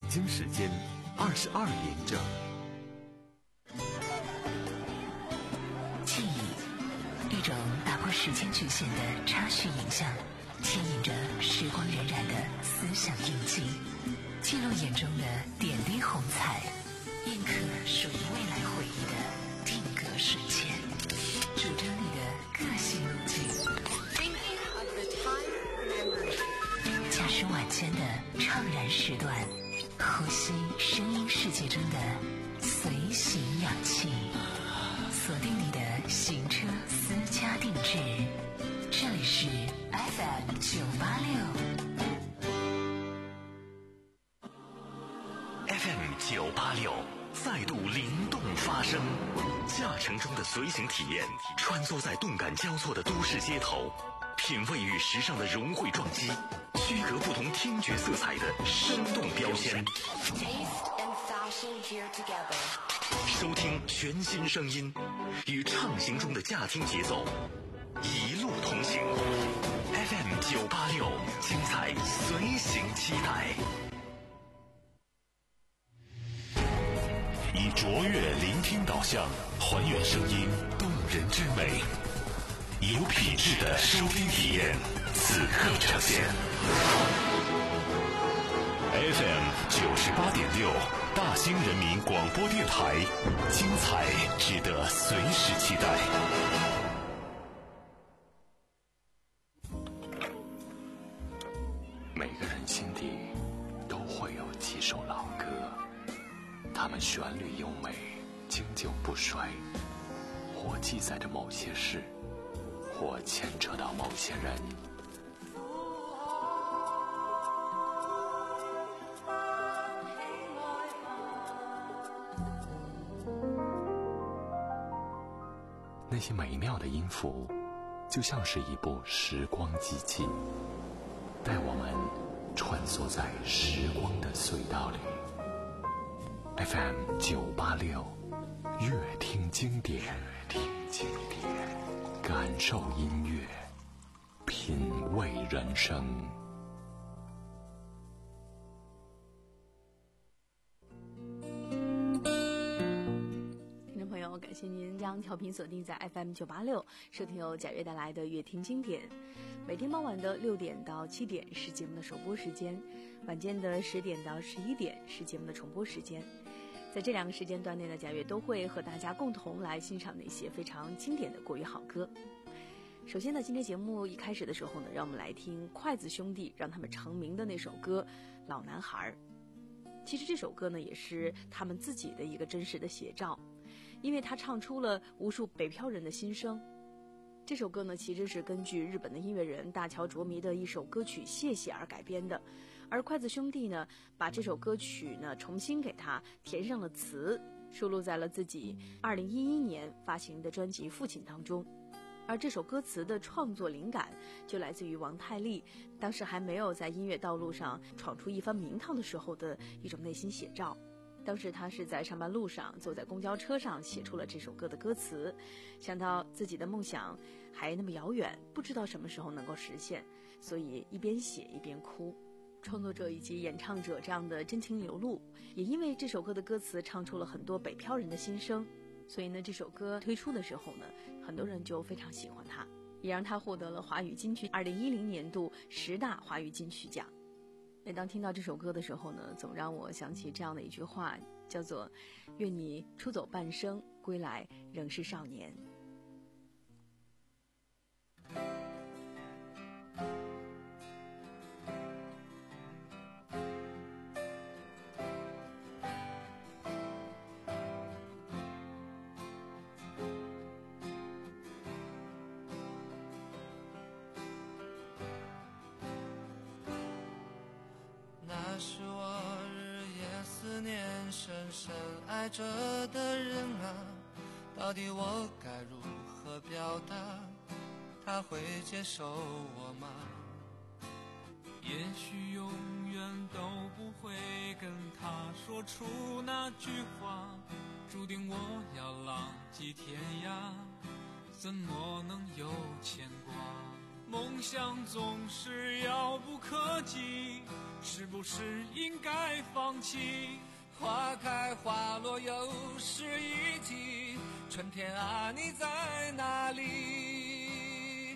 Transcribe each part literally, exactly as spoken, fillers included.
京时间二十二点整。 记忆，一种打破时间局限的插叙影像，牵引着时光荏苒的思想印记，记录眼中的点滴红彩，印刻属于未来回忆的定格瞬间，主张你的个性路径。驾驶晚间的怅然时段，呼吸声音世界中的随行氧气，锁定你的行车私家定制，这里是 F M 九八六。 F M 九八六再度灵动发声，驾乘中的随行体验，穿梭在动感交错的都市街头，品味与时尚的融汇撞击，区隔不同听觉色彩的生动标签。收听全新声音，与畅行中的驾听节奏，一路同行。F M 九八六，精彩随行期待。 以卓越聆听导向，还原声音动人之美，有品质的收听体验，此刻呈现。F M 九十八点六，大兴人民广播电台，精彩值得随时期待。 每个人心底都会有几首老歌，它们旋律优美，经久不衰，或记载着某些事，或牵扯到某些人。那些美妙的音符，就像是一部时光机器，带我们穿梭在时光的隧道里。F M 九八六，乐听经典，乐听经典，感受音乐，品味人生。 感谢您将调频锁定在 F M 九八六，收听由贾悦带来的乐听经典。每天傍晚的六点到七点是节目的首播时间，晚间的十点到十一点是节目的重播时间。在这两个时间段内呢，贾悦都会和大家共同来欣赏那些非常经典的国语好歌。首先呢，今天节目一开始的时候呢，让我们来听筷子兄弟让他们成名的那首歌《老男孩》。其实这首歌呢，也是他们自己的一个真实的写照，因为他唱出了无数北漂人的心声。这首歌呢，其实是根据日本的音乐人大桥卓弥的一首歌曲《谢谢》而改编的，而筷子兄弟呢，把这首歌曲呢重新给它填上了词，收录在了自己二零一一年发行的专辑《父亲》当中。而这首歌词的创作灵感就来自于王太利当时还没有在音乐道路上闯出一番名堂的时候的一种内心写照。当时他是在上班路上坐在公交车上写出了这首歌的歌词，想到自己的梦想还那么遥远，不知道什么时候能够实现，所以一边写一边哭。创作者以及演唱者这样的真情流露，也因为这首歌的歌词唱出了很多北漂人的心声，所以呢，这首歌推出的时候呢，很多人就非常喜欢它，也让它获得了华语金曲二零一零年度十大华语金曲奖。每当听到这首歌的时候呢，总让我想起这样的一句话，叫做愿你出走半生，归来仍是少年。 是我日夜思念深深爱着的人啊，到底我该如何表达，他会接受我吗？ 也许永远都不会跟他说出那句话，注定我要浪迹天涯，怎么能有牵挂？梦想总是遥不可及， 是不是应该放弃？ 花开花落又是一季，春天啊，你在哪里？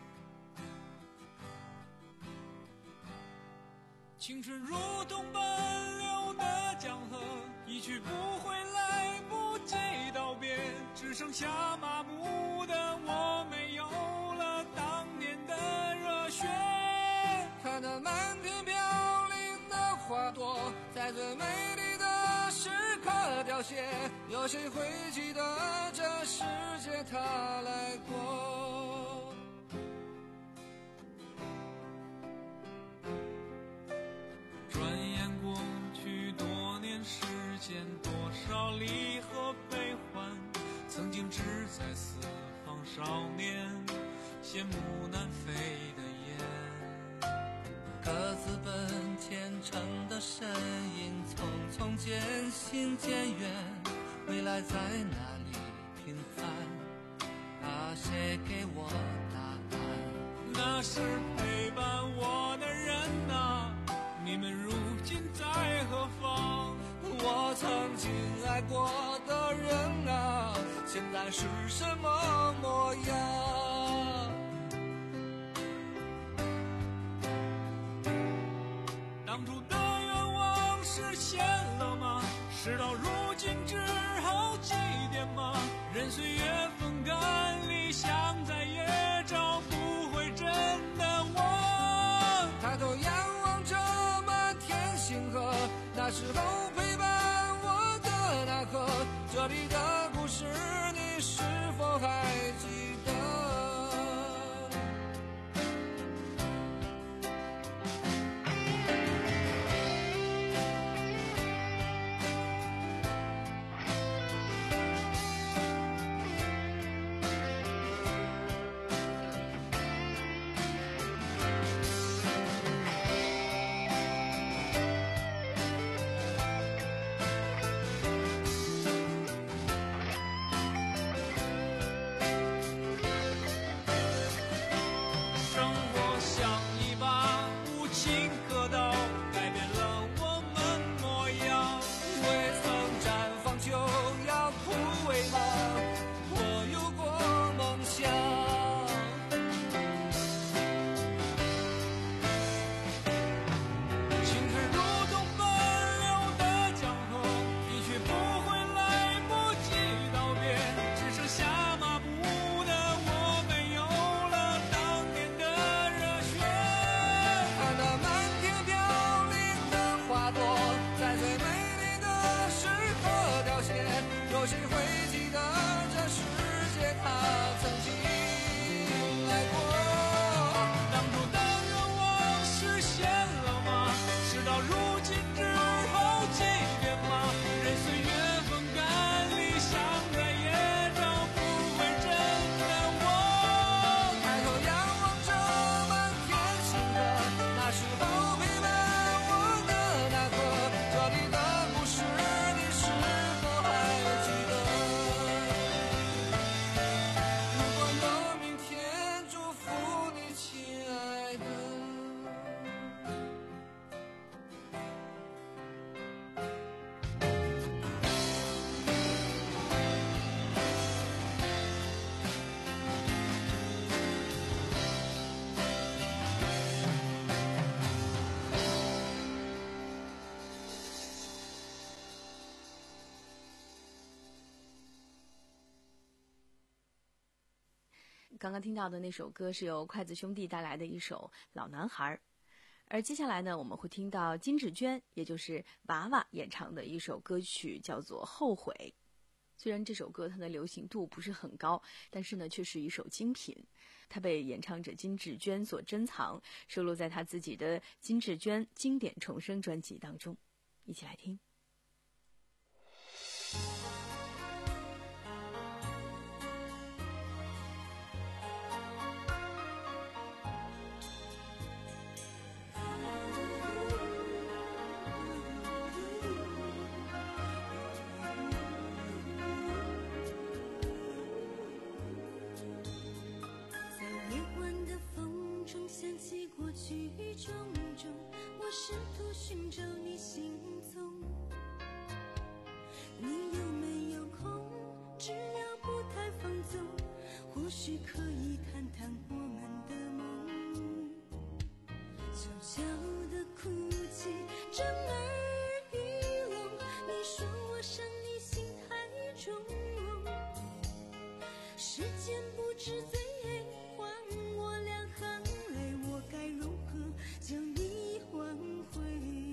青春如同奔流的江河，一去不回，来不及道别，只剩下麻木的我，没有了当年的热血。 看那满天飘零的花朵，在最美丽的时刻凋谢，有谁会记得这世界它来过？ 转眼过去多年时间，多少离合悲欢，曾经志在四方少年，羡慕南飞的雁。 各自奔前程的身影，匆匆渐行渐远，未来在哪里平凡？啊，谁给我答案？ 那是陪伴我的人啊，你们如今在何方？ 我曾经爱过的人啊，现在是什么模样？ 当初的愿望实现了吗？事到如今只好祭奠吗？任岁月风干，理想再也找不回真的我。 抬头仰望着满天星河，那时候陪伴我的那刻，这里的故事你是否还记得？有谁会记得这世界它曾经来过？ 当初的愿望实现了吗？事到如今只好祭奠吗？任岁月风干，理想再也找不回真的我。 抬头仰望着满天星河，那时候陪伴我的那刻，这里的故事你是否还记得？如果有明天，祝福你，亲爱的。 刚刚听到的那首歌是由筷子兄弟带来的一首《老男孩》，而接下来呢，我们会听到金志娟，也就是娃娃演唱的一首歌曲，叫做《后悔》。虽然这首歌它的流行度不是很高，但是呢，却是一首精品。它被演唱者金志娟所珍藏，收录在她自己的《金志娟经典重生》专辑当中。一起来听。 在夜晚的风中想起过去种种，我是寻找你行踪，你有没有空？只要不太放纵，或许可以谈谈我们的梦。悄悄的哭泣，震耳欲聋。你说我伤你心太重，时间不知罪，还我两行泪，我该如何将你挽回？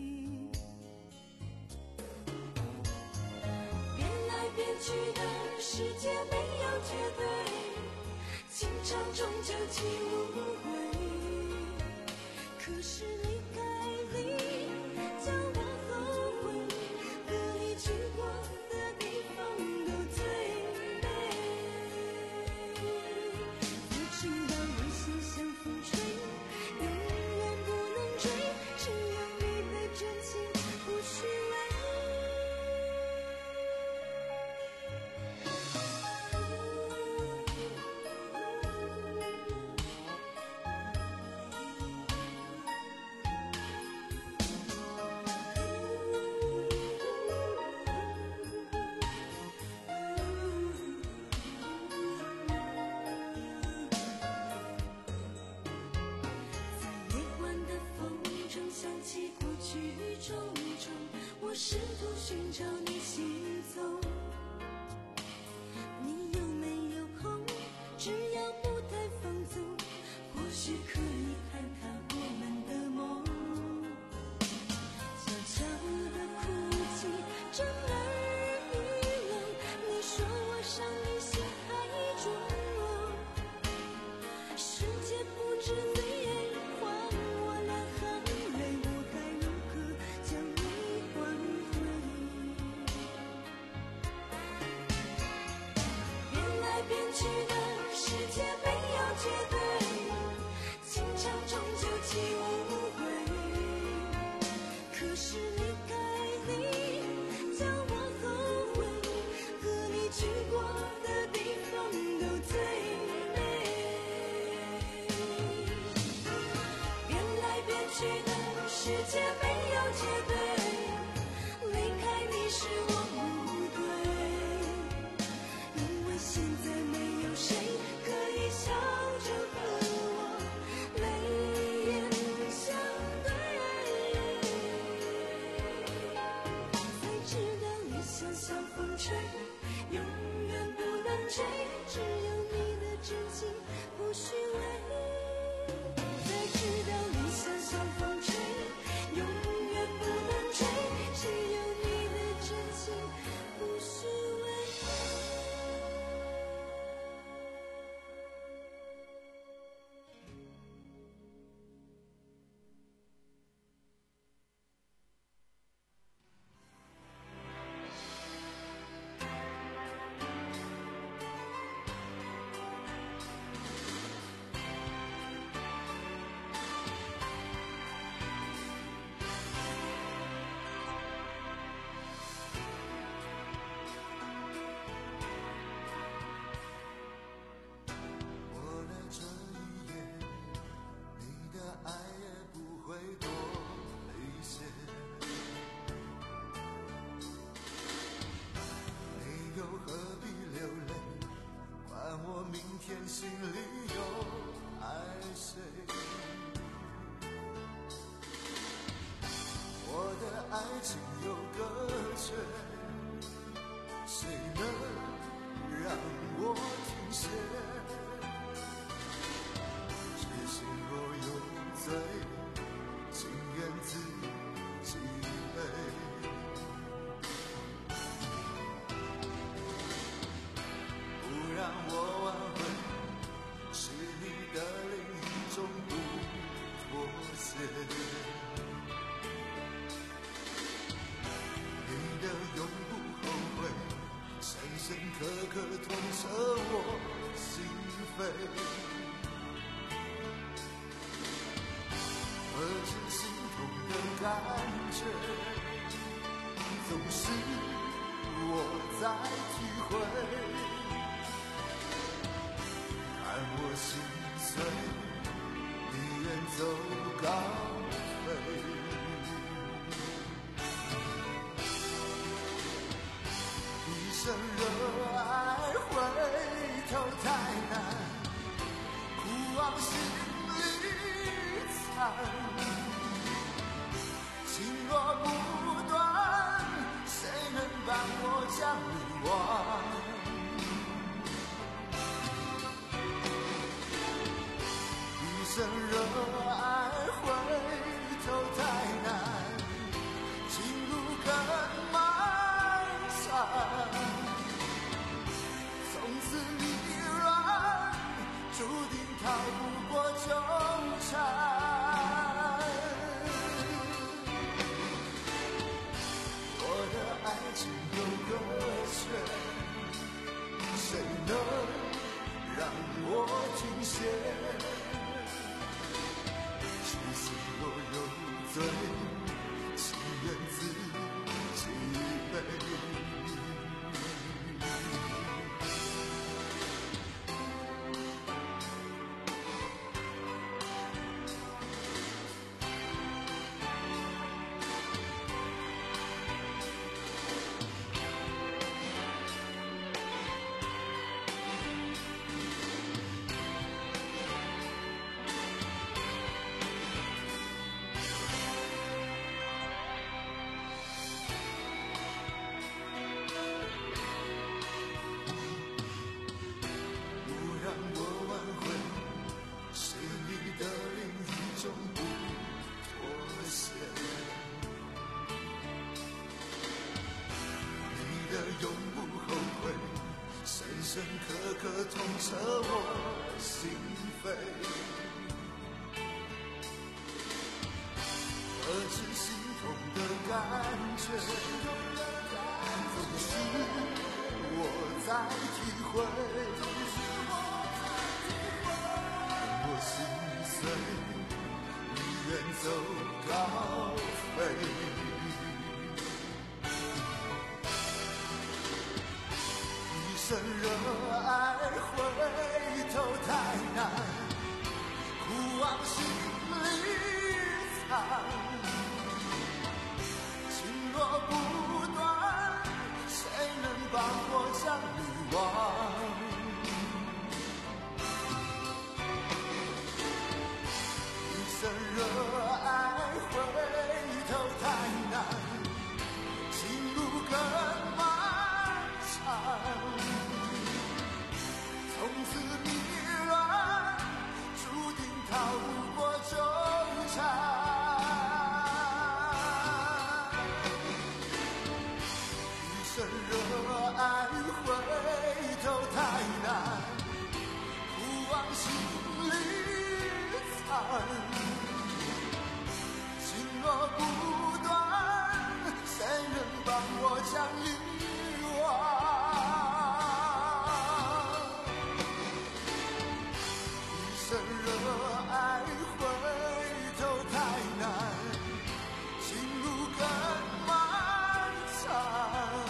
变来变去的世界没有绝对，情场终究起无悔。可是离开你，叫我后悔，和你去过的地方都最美。我知道微笑像风吹，永远不能追，只有你的真情不虚伪。我试图寻找你行踪，你有没有空？只要不太放纵，或许可以谈谈我们的梦。悄悄的哭泣，震耳欲聋。你说我伤你心太重，世界不知罪，还我两行泪，我该如何将你挽回？变来变去的世界没有绝对，情场终究起无悔。可是离开你，叫我后悔，和你去过的地方都最美。变来变去的世界没有绝对，离开你是我不对，因为现在没有谁可以笑着和我泪眼相对。才知道理想像风吹，永远不能追，只有你的真情不虚伪。才知道理想像风吹，永远不能追，只有你的真情不虚伪。 过了这一夜，你的爱也不会多一些。你又何必流泪？管我明天心里有爱谁？我的爱情有个缺，谁能让我停歇？痴心若有罪，情愿自己背。不让我挽回，是你的另一种不妥协。你的永不后悔，深深刻刻痛彻我心扉。何止心痛的感觉，总是我在体会。看我心碎，你远走高飞。 生热爱回头太难，苦往心里藏，情若不断，谁能帮我将你忘？一生热爱回头太难，情路更漫长，从此迷乱，注定逃不过纠缠。我的爱情有个缺，谁能让我停歇？痴心若有罪，情愿自己背。永不后悔，深深刻刻痛彻我心扉。何止心痛的感觉，总是我在体会。我心碎，宁愿走高飞。一生热爱回头太难，苦往心里藏，情若不断，谁能帮我将你忘？一生热爱回头太难，情路更漫长，从此迷乱，注定逃不过纠缠。一生热爱回头太难，苦往心里藏，情若不断，谁能帮我将遗忘？一生热爱回头太难，情路更漫长，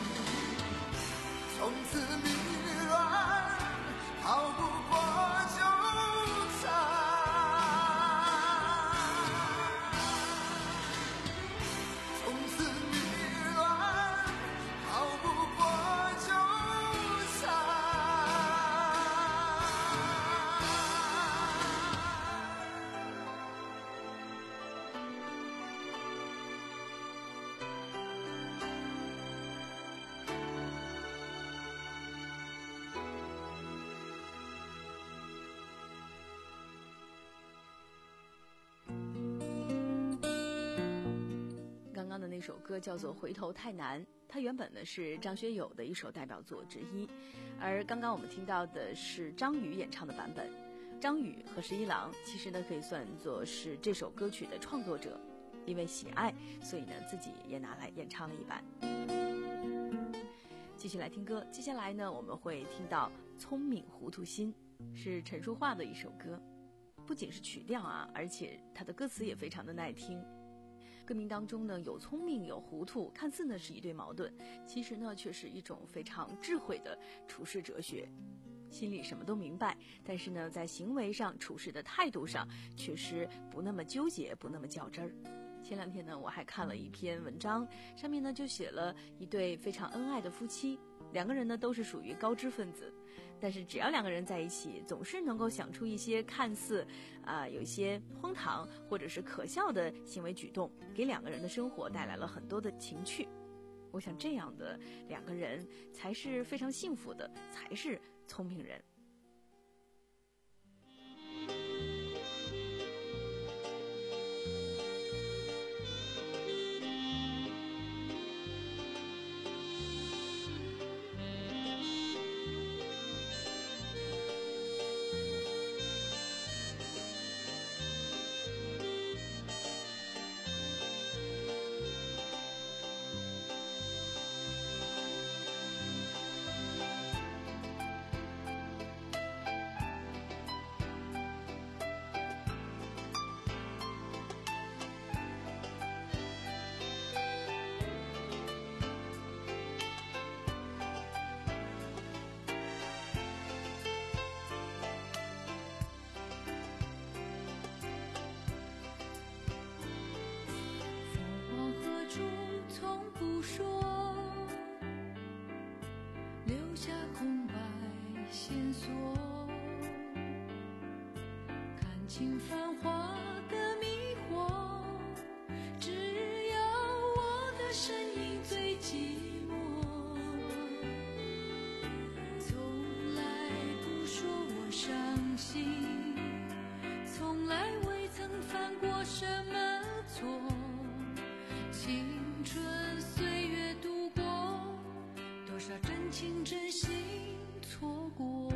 从此迷乱，逃不过纠缠。从此迷乱，逃不过纠缠。 刚刚的那首歌叫做《回头太难》，它原本呢是张学友的一首代表作之一，而刚刚我们听到的是张宇演唱的版本。张宇和十一郎其实呢可以算作是这首歌曲的创作者，因为喜爱，所以呢自己也拿来演唱了一版。继续来听歌，接下来呢我们会听到《聪明糊涂心》，是陈淑桦的一首歌，不仅是曲调啊，而且它的歌词也非常的耐听。歌名当中呢有聪明有糊涂，看似呢是一对矛盾，其实呢却是一种非常智慧的处世哲学。心里什么都明白，但是呢在行为上处事的态度上确实不那么纠结，不那么较真儿。 前两天呢，我还看了一篇文章，上面呢就写了一对非常恩爱的夫妻，两个人呢都是属于高知分子，但是只要两个人在一起，总是能够想出一些看似啊、呃、有一些荒唐或者是可笑的行为举动，给两个人的生活带来了很多的情趣。我想这样的两个人才是非常幸福的，才是聪明人。 尽繁华的迷惑，只有我的身影最寂寞。从来不说我伤心，从来未曾犯过什么错。青春岁月度过，多少真情真心错过。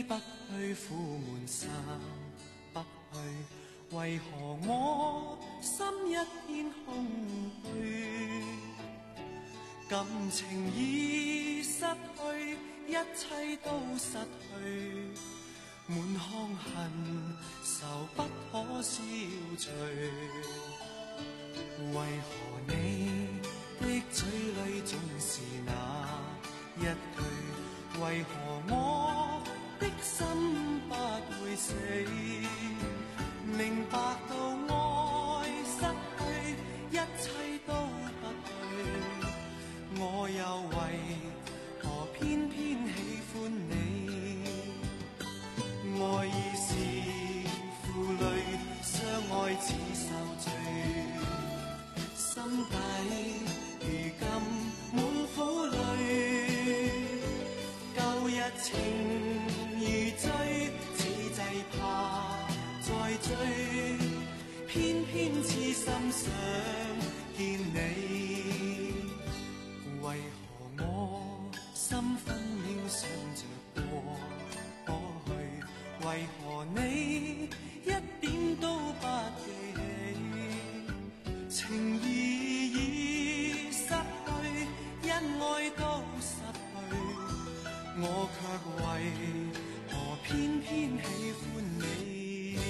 不去苦悶散不去，為何我心一片空虛？感情已失去，一切都失去，滿腔恨愁不可消除。為何你的嘴裏總是那一句？為何我的心不會死？明白到愛失去，一切都不對，我又為何偏偏喜歡你？愛已是負累，相愛似受罪，心底如今滿苦淚。舊日情如醉，此際怕再追，偏偏痴心想見你。為何我心分秒想着過去？為何你一點都不記起？情義已失去，因愛都失去，我卻為何偏偏喜歡你？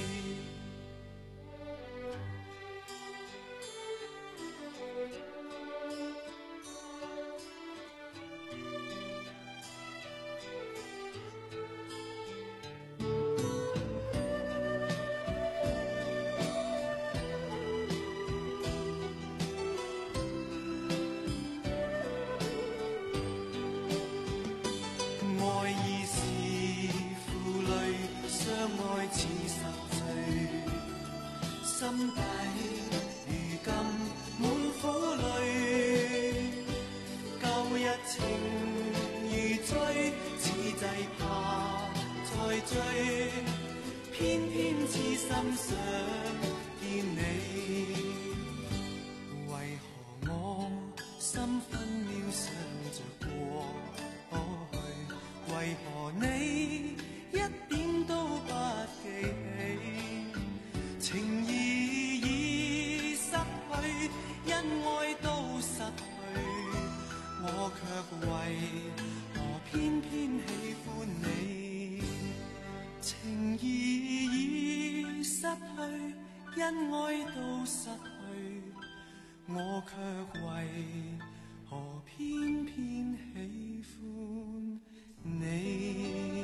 因愛都失去，我卻為何偏偏喜歡你？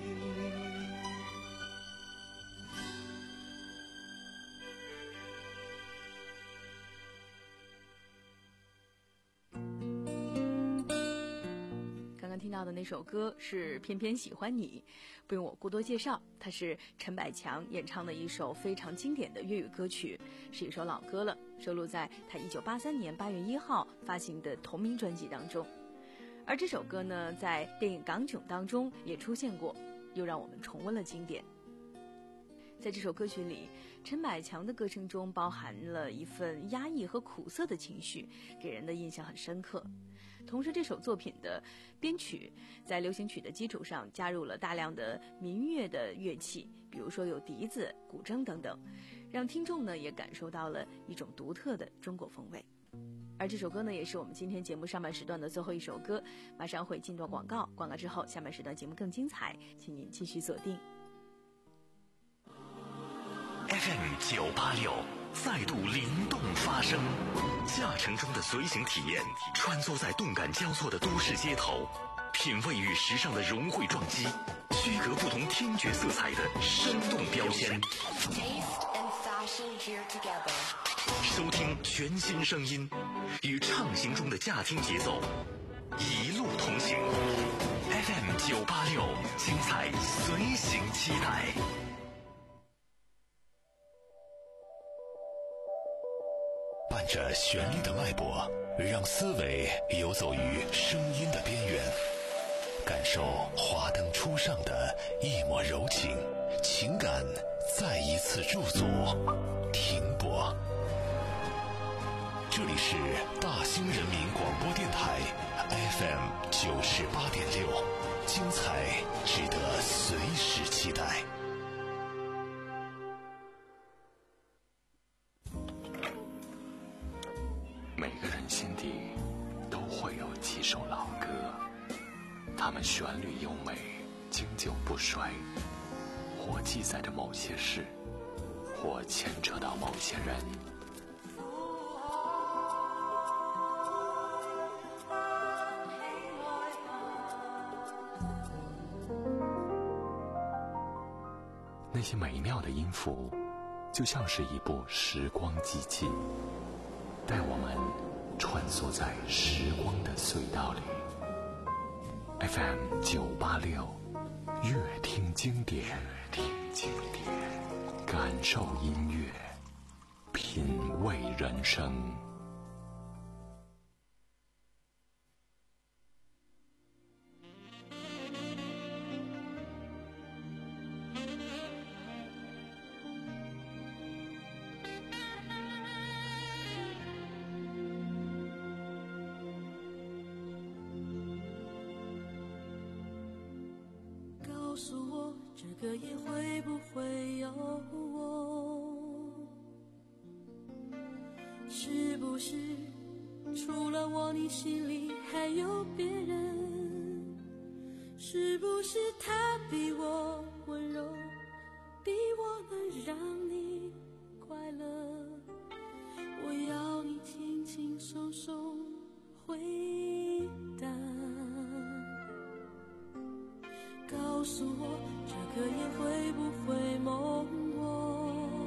刚刚听到的那首歌是《偏偏喜欢你》，不用我过多介绍，它是陈百强演唱的一首非常经典的粤语歌曲，是一首老歌了，收录在他一九八三年八月一号发行的同名专辑当中。而这首歌呢，在电影《港囧》当中也出现过，又让我们重温了经典。在这首歌曲里，陈百强的歌声中包含了一份压抑和苦涩的情绪，给人的印象很深刻。同时，这首作品的编曲在流行曲的基础上加入了大量的民乐的乐器，比如说有笛子、古筝等等，让听众呢也感受到了一种独特的中国风味。而这首歌呢，也是我们今天节目上半时段的最后一首歌，马上会进入广告，广告之后下半时段节目更精彩，请您继续锁定。 F M 九八六再度灵动发声，驾乘中的随行体验，穿梭在动感交错的都市街头，品味与时尚的融汇撞击，区隔不同听觉色彩的生动标签。收听全新声音，与畅行中的驾听节奏一路同行。F M 九八六，精彩随行期待。 伴着旋律的脉搏，让思维游走于声音的边缘，感受华灯初上的一抹柔情，情感再一次驻足停泊。这里是大兴人民广播电台 F M 九十八点六， 精彩值得随时期待。 每个人心底都会有几首老歌，它们旋律优美，经久不衰，或记载着某些事，或牵扯到某些人。那些美妙的音符，就像是一部时光机器，带我们穿梭在时光的隧道里。F M 九八六，乐听经典，乐听经典，感受音乐，品味人生。 告诉我，这个夜会不会有我？是不是除了我，你心里还有别人？是不是他比我温柔，比我能让你快乐？我要你轻轻松松回答。告诉我，这个夜会不会梦我？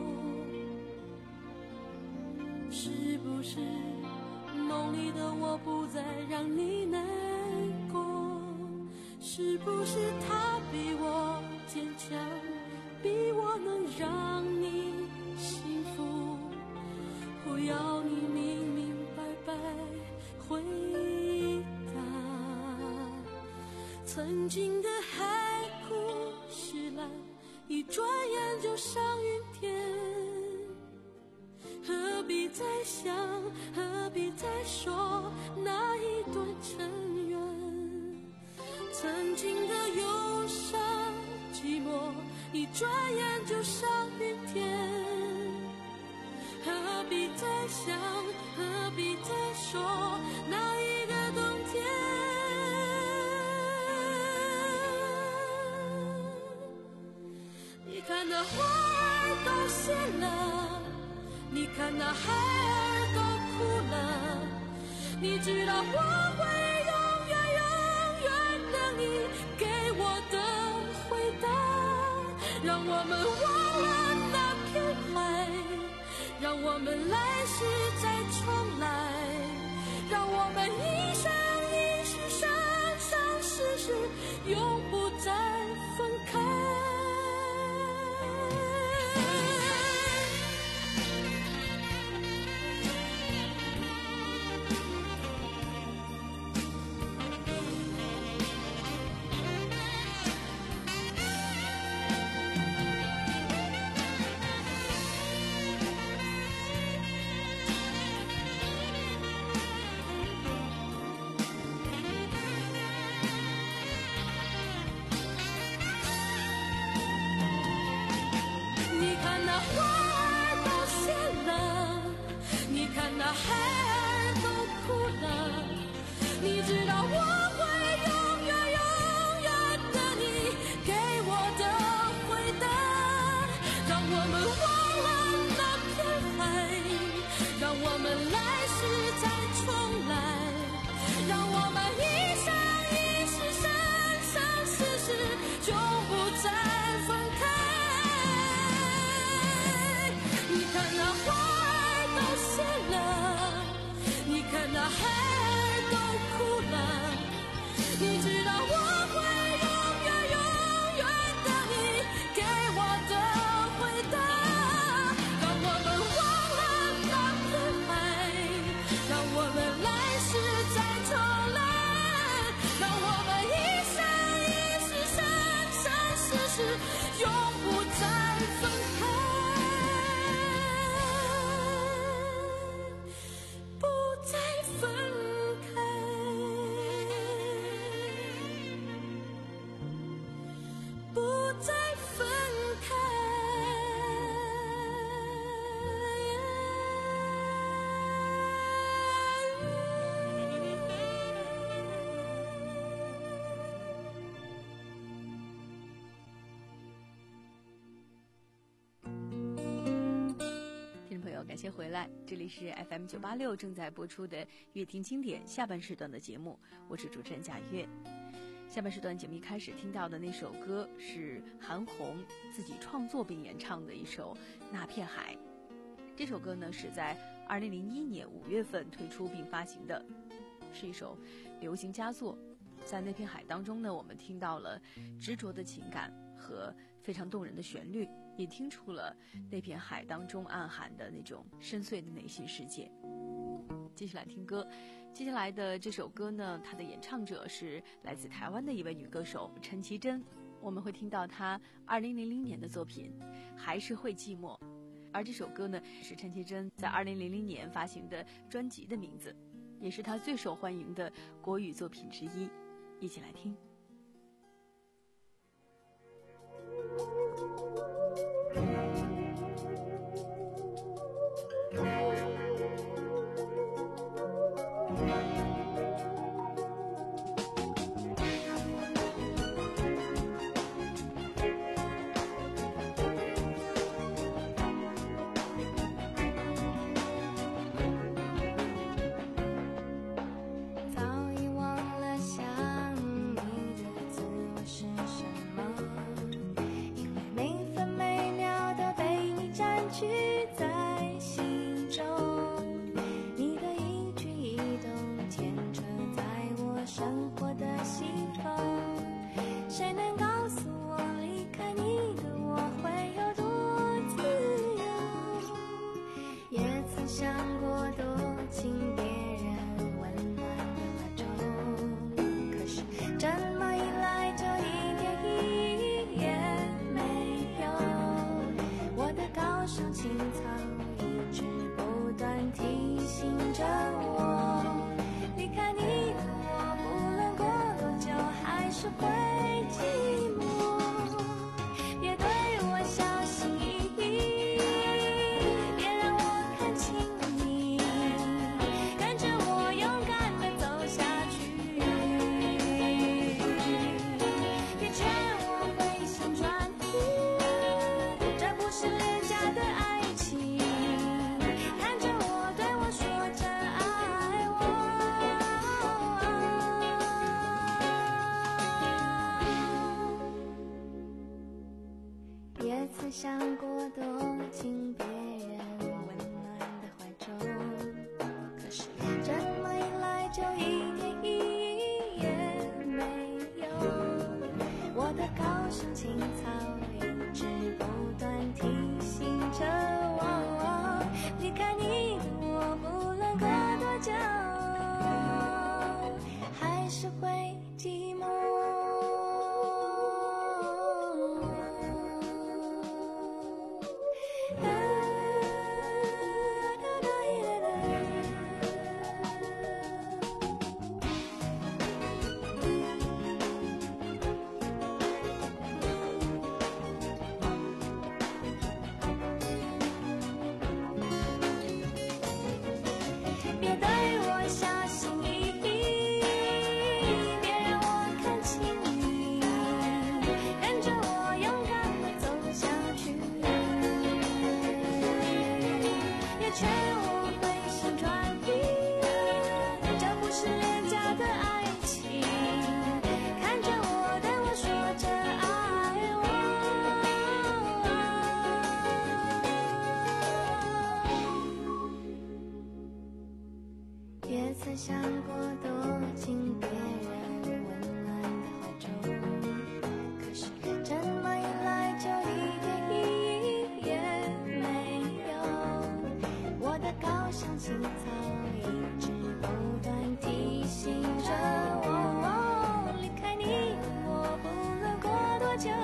是不是梦里的我不再让你难过？是不是他比我坚强，比我能让你幸福？我要你明明白白回答。曾经的海枯石烂，一转眼就上云天。何必再想，何必再说那一段尘缘？曾经的忧伤寂寞，一转眼就上云天。何必再想，何必再说那一个冬天？你看那花儿都谢了，你看那孩儿都哭了，你知道我会永远永远等你给我的回答。让我们忘了那片海，让我们来世再重来，让我们一生一世生生世世永不再分开。 感谢回来，这里是 F M 九八六正在播出的乐听经典下半时段的节目，我是主持人贾月。下半时段节目一开始听到的那首歌是韩红自己创作并演唱的一首《那片海》。这首歌呢是在二零零一年五月份推出并发行的，是一首流行佳作。在那片海当中呢，我们听到了执着的情感和非常动人的旋律，也听出了那片海当中暗含的那种深邃的内心世界。继续来听歌，接下来的这首歌呢，它的演唱者是来自台湾的一位女歌手陈绮贞，我们会听到她二零零零年的作品《还是会寂寞》，而这首歌呢是陈绮贞在二零零零年发行的专辑的名字，也是她最受欢迎的国语作品之一。一起来听。 想过躲进别人温暖的怀中，可是这么一来就一点意义也没有。我的高尚情操一直不断提醒着我，离开你的我不论过多久，还是会寂寞。想过躲进别人温暖的怀中，可是这么一来就一点意义也没有。我的高尚情操一直不断提醒着我，离开你的我不论过多久，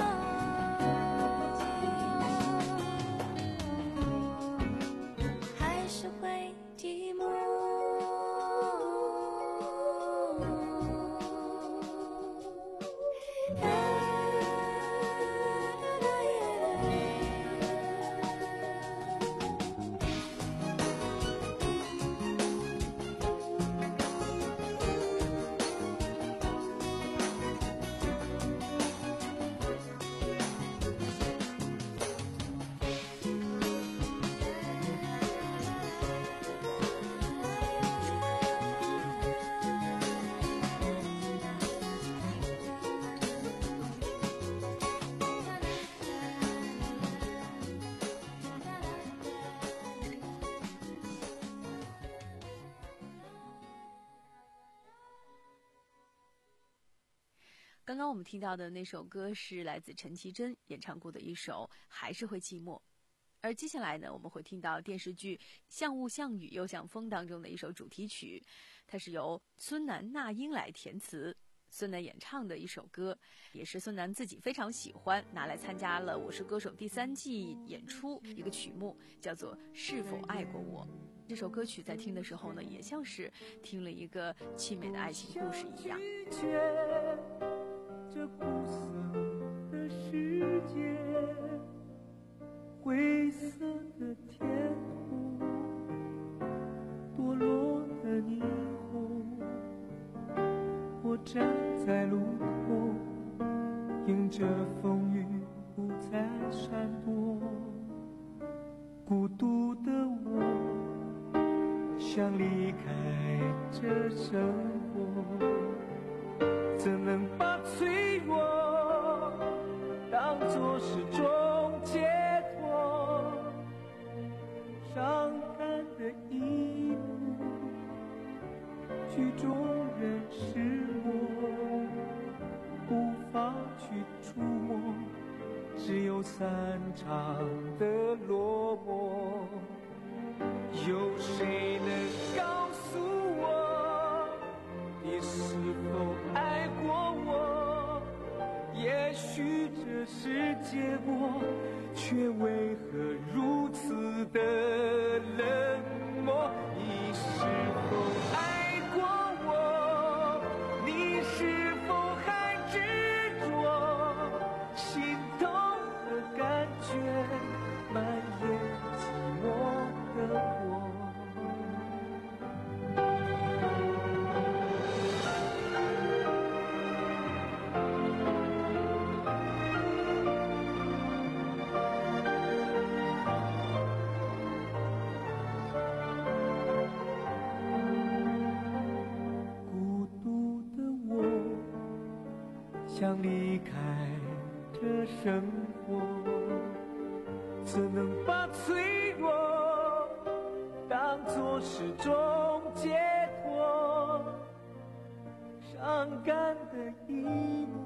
还是会寂寞。 刚刚我们听到的那首歌是来自陈绮贞演唱过的一首《还是会寂寞》。而接下来呢，我们会听到电视剧《像雾像雨又像风》当中的一首主题曲，它是由孙楠、那英来填词，孙楠演唱的一首歌，也是孙楠自己非常喜欢，拿来参加了《我是歌手》第三季演出一个曲目，叫做《是否爱过我》。这首歌曲在听的时候呢，也像是听了一个凄美的爱情故事一样。 这苦涩的世界，灰色的天空，堕落的霓虹，我站在路口，迎着风雨不再闪躲，孤独的我想离开这生活，怎能把脆弱当作是种解脱？伤感的一幕，剧中人是我，无法去触摸，只有散场的落寞。有谁能告诉我，你是否爱过我？也许这是结果，却为何如此的冷漠？你是否爱过我？你是否还执着？心痛的感觉蔓延寂寞的我。想离开这生活，怎能把脆弱当作是种解脱？伤感的一幕，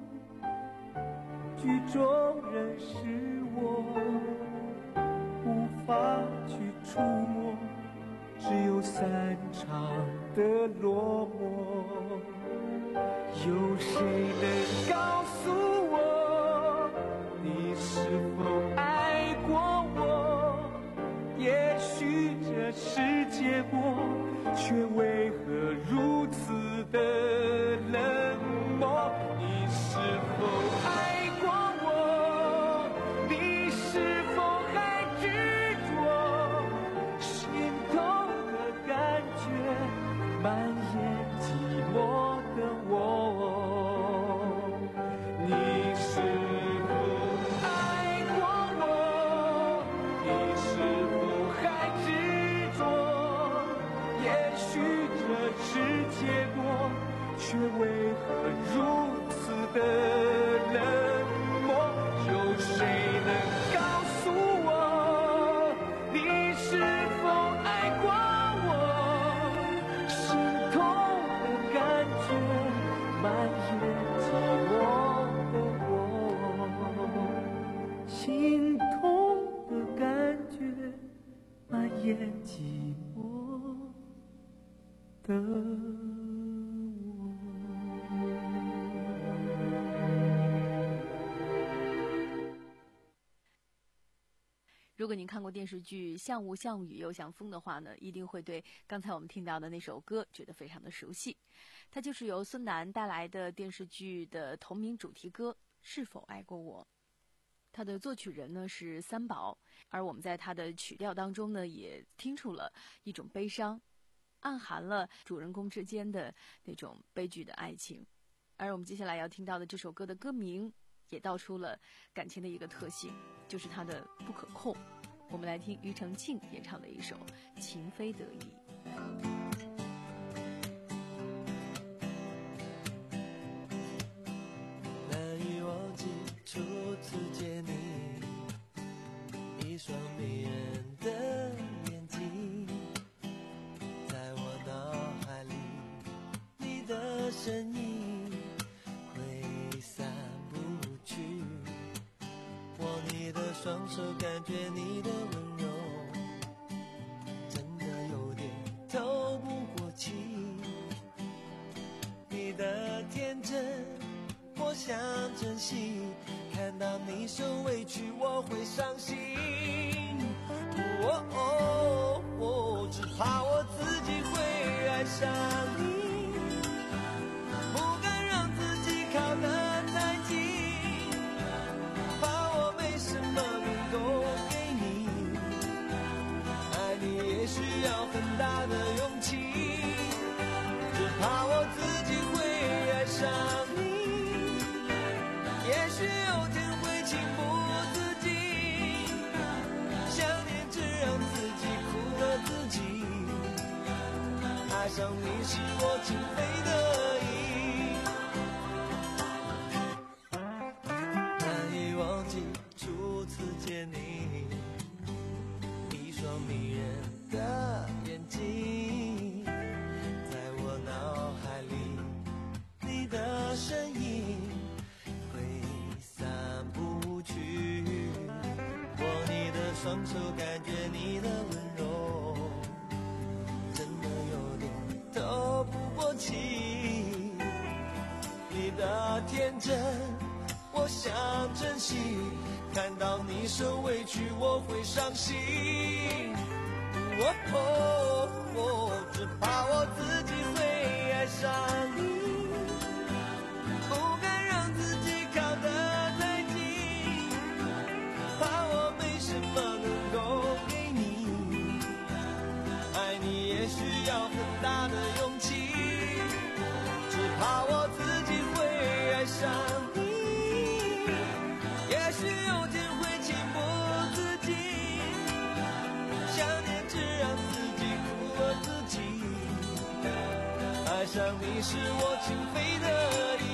剧中人是我，无法去触摸，只有散场的落寞。有谁能告诉我，你是否爱过我？也许这是结果，却为何如此的冷漠？你是否爱过我？你是否还执着？心痛的感觉蔓延寂寞的我。你是否爱过我？你是否还执着？也许这是结果，却为何如此的冷漠？有谁能告诉我，你是否爱过我？心痛的感觉蔓延寂寞的我，心痛的感觉蔓延寂寞的我。 如果您看过电视剧《像雾像雨又像风》的话呢，一定会对刚才我们听到的那首歌觉得非常的熟悉。它就是由孙楠带来的电视剧的同名主题歌《是否爱过我》。它的作曲人呢是三宝，而我们在它的曲调当中呢也听出了一种悲伤，暗含了主人公之间的那种悲剧的爱情。而我们接下来要听到的这首歌的歌名也道出了感情的一个特性，就是它的不可控。我们来听庾澄庆演唱的一首《情非得已》。 难以忘记初次见你，一双迷人的眼睛，在我脑海里，你的身影挥手感觉你的温柔，真的有点透不过气。你的天真我想珍惜，看到你受委屈我会伤心。哦哦哦，只怕我自己会爱上你，不敢让自己靠得太近，怕我没什么能够给你，爱你也需要很大的勇气，只怕我自己会爱上你，也许有天会情不自禁，想念只让自己苦了自己，爱上你是我情非得已，难以忘记初次见你，一双迷人的眼睛，在我脑海里你的身影挥散不去，握你的双手感觉你的温柔，真的有点透不过气，你的天真我想珍惜，看到你受委屈我会伤心。哦哦哦，只怕我自己会爱上你，不敢让自己靠得太近，怕我没什么能够给你，爱你也需要很大的勇气，只怕我自己会爱上你，也许有天会情不自禁，想念只让自己苦了自己，爱上你是我情非得已。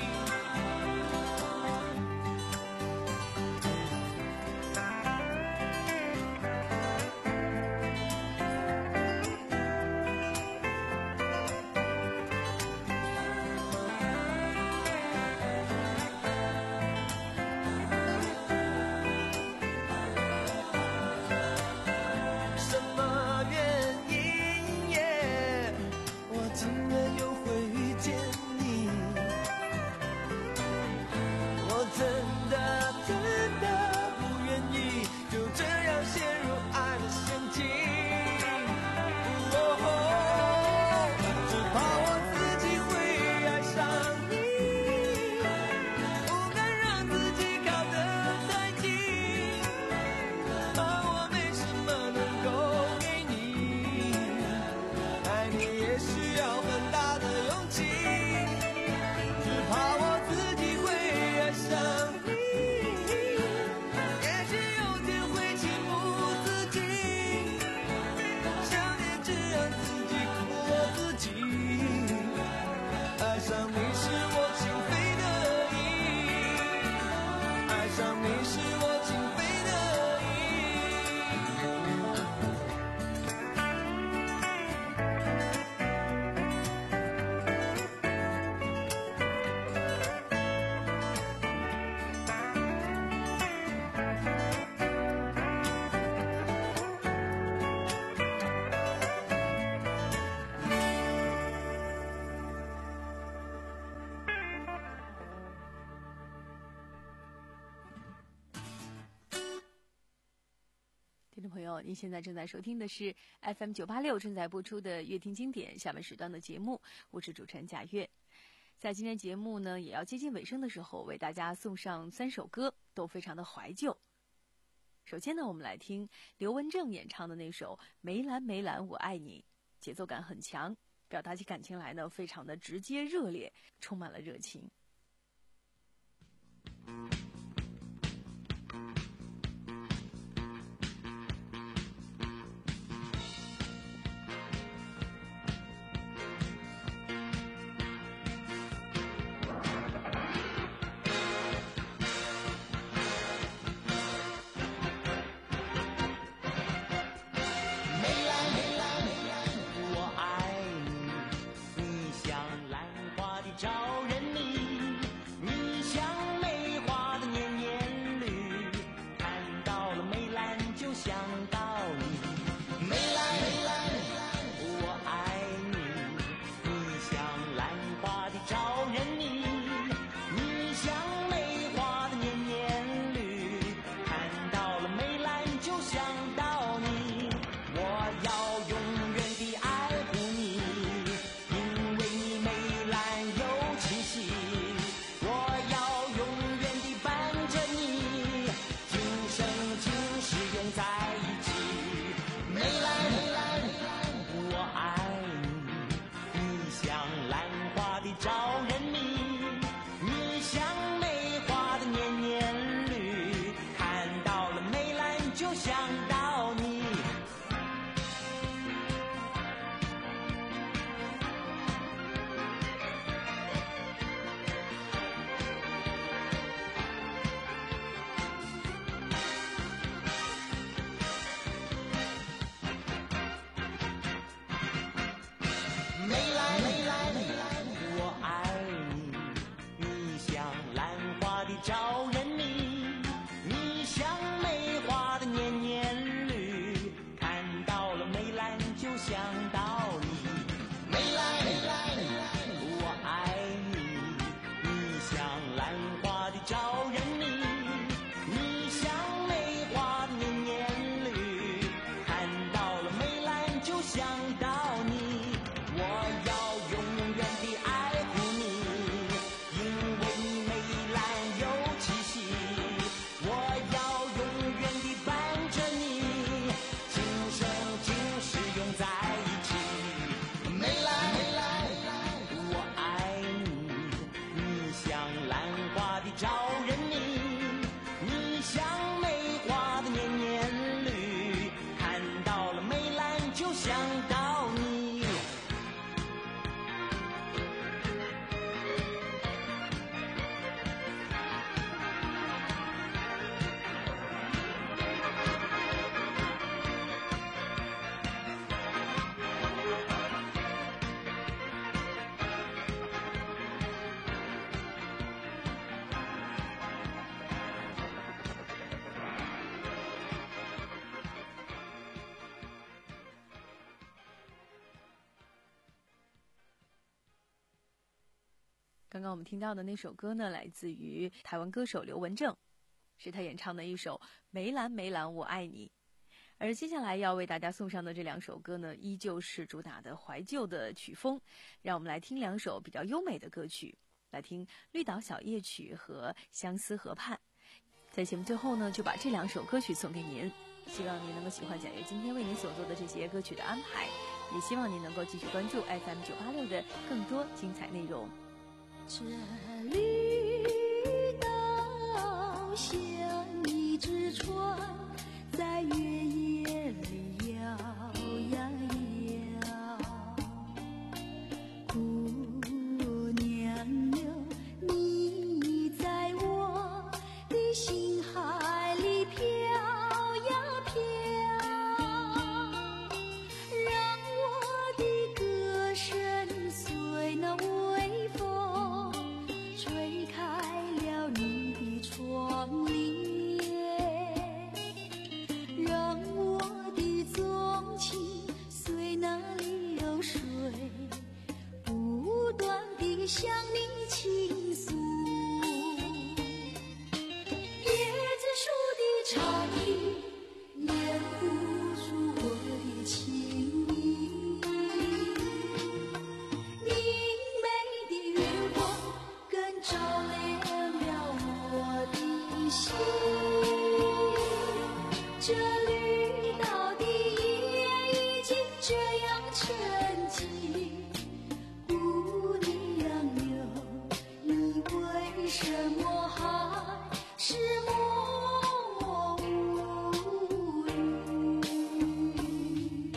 听众朋友，您现在正在收听的是 F M 九八六正在播出的乐听经典下半时段的节目，我是主持人贾月。在今天节目呢也要接近尾声的时候，为大家送上三首歌，都非常的怀旧。首先呢，我们来听刘文正演唱的那首《梅兰梅兰我爱你》，节奏感很强，表达起感情来呢非常的直接热烈，充满了热情。 招人迷，你像梅花的就想到你。 刚刚我们听到的那首歌呢，来自于台湾歌手刘文正，是他演唱的一首《梅兰梅兰我爱你》。而接下来要为大家送上的这两首歌呢，依旧是主打的怀旧的曲风。让我们来听两首比较优美的歌曲，来听《绿岛小夜曲》和《相思河畔》。在节目最后呢，就把这两首歌曲送给您，希望您能够喜欢贾月今天为您所做的这些歌曲的安排，也希望您能够继续关注 F M 九八六的更多精彩内容。 这绿岛像一只船，在月夜里摇呀摇。姑娘哟，你在我的心海里飘呀飘，让我的歌声随那微风吹开了你的窗帘，让我的纵情随那流水不断地向你倾诉。椰子树的长影掩不住我的情意，明媚的月光更照亮了我的心。这绿岛的夜已经这样沉寂，姑娘哟，你为什么还是默默无语？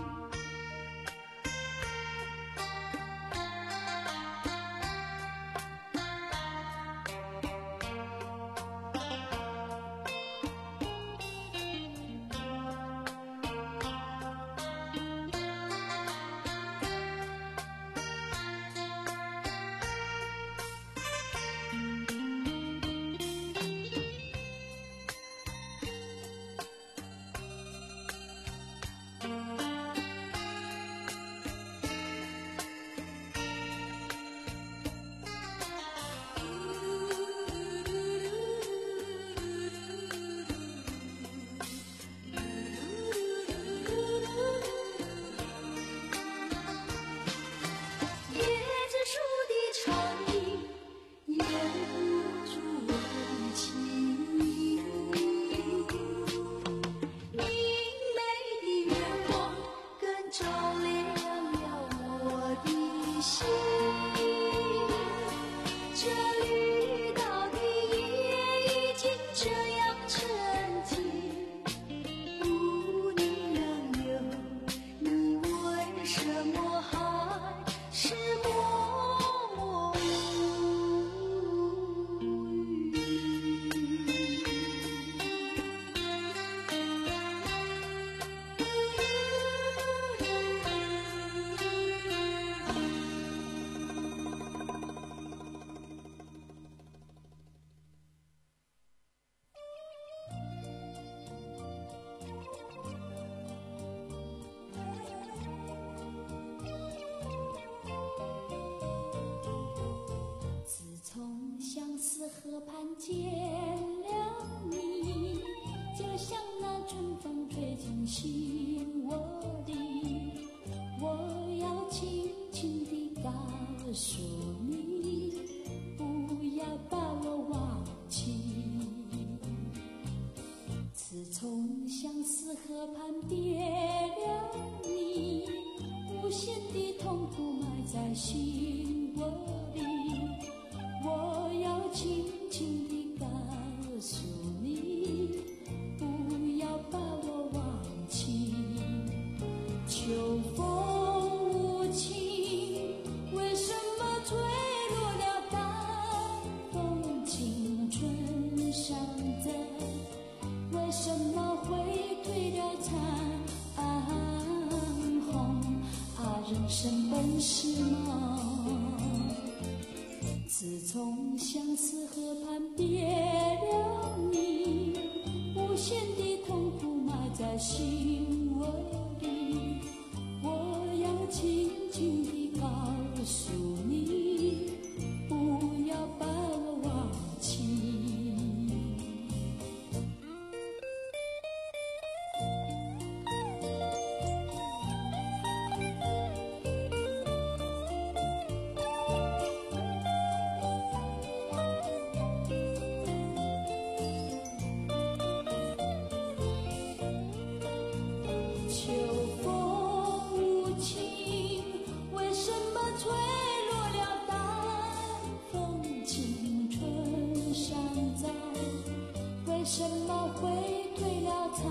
椰子树的长影掩不住我的情意，明媚的月光更照亮了我的心。这绿岛的夜已经这样沉寂，姑娘哟，你为什么还是默默无语？自从相思河畔见了你，就像那春风吹进心窝里。我要轻轻地告诉你，不要把我忘记。自从相思河畔别了你，无限的痛苦埋在心窝里。我要轻轻地告诉你，不要把我忘记。 生本是梦，自从相思河畔别了你，无限的痛苦埋在心窝里。我要轻轻地告诉你，不要把我忘记。什么会退了才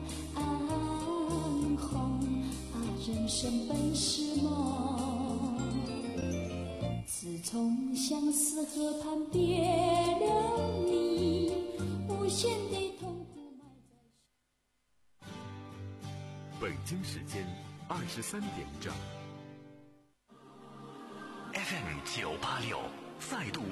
安红啊？人生本是梦，自从相思河畔别了你，无限的痛苦埋在心。 北京时间二十三点整。 F M 九八六再度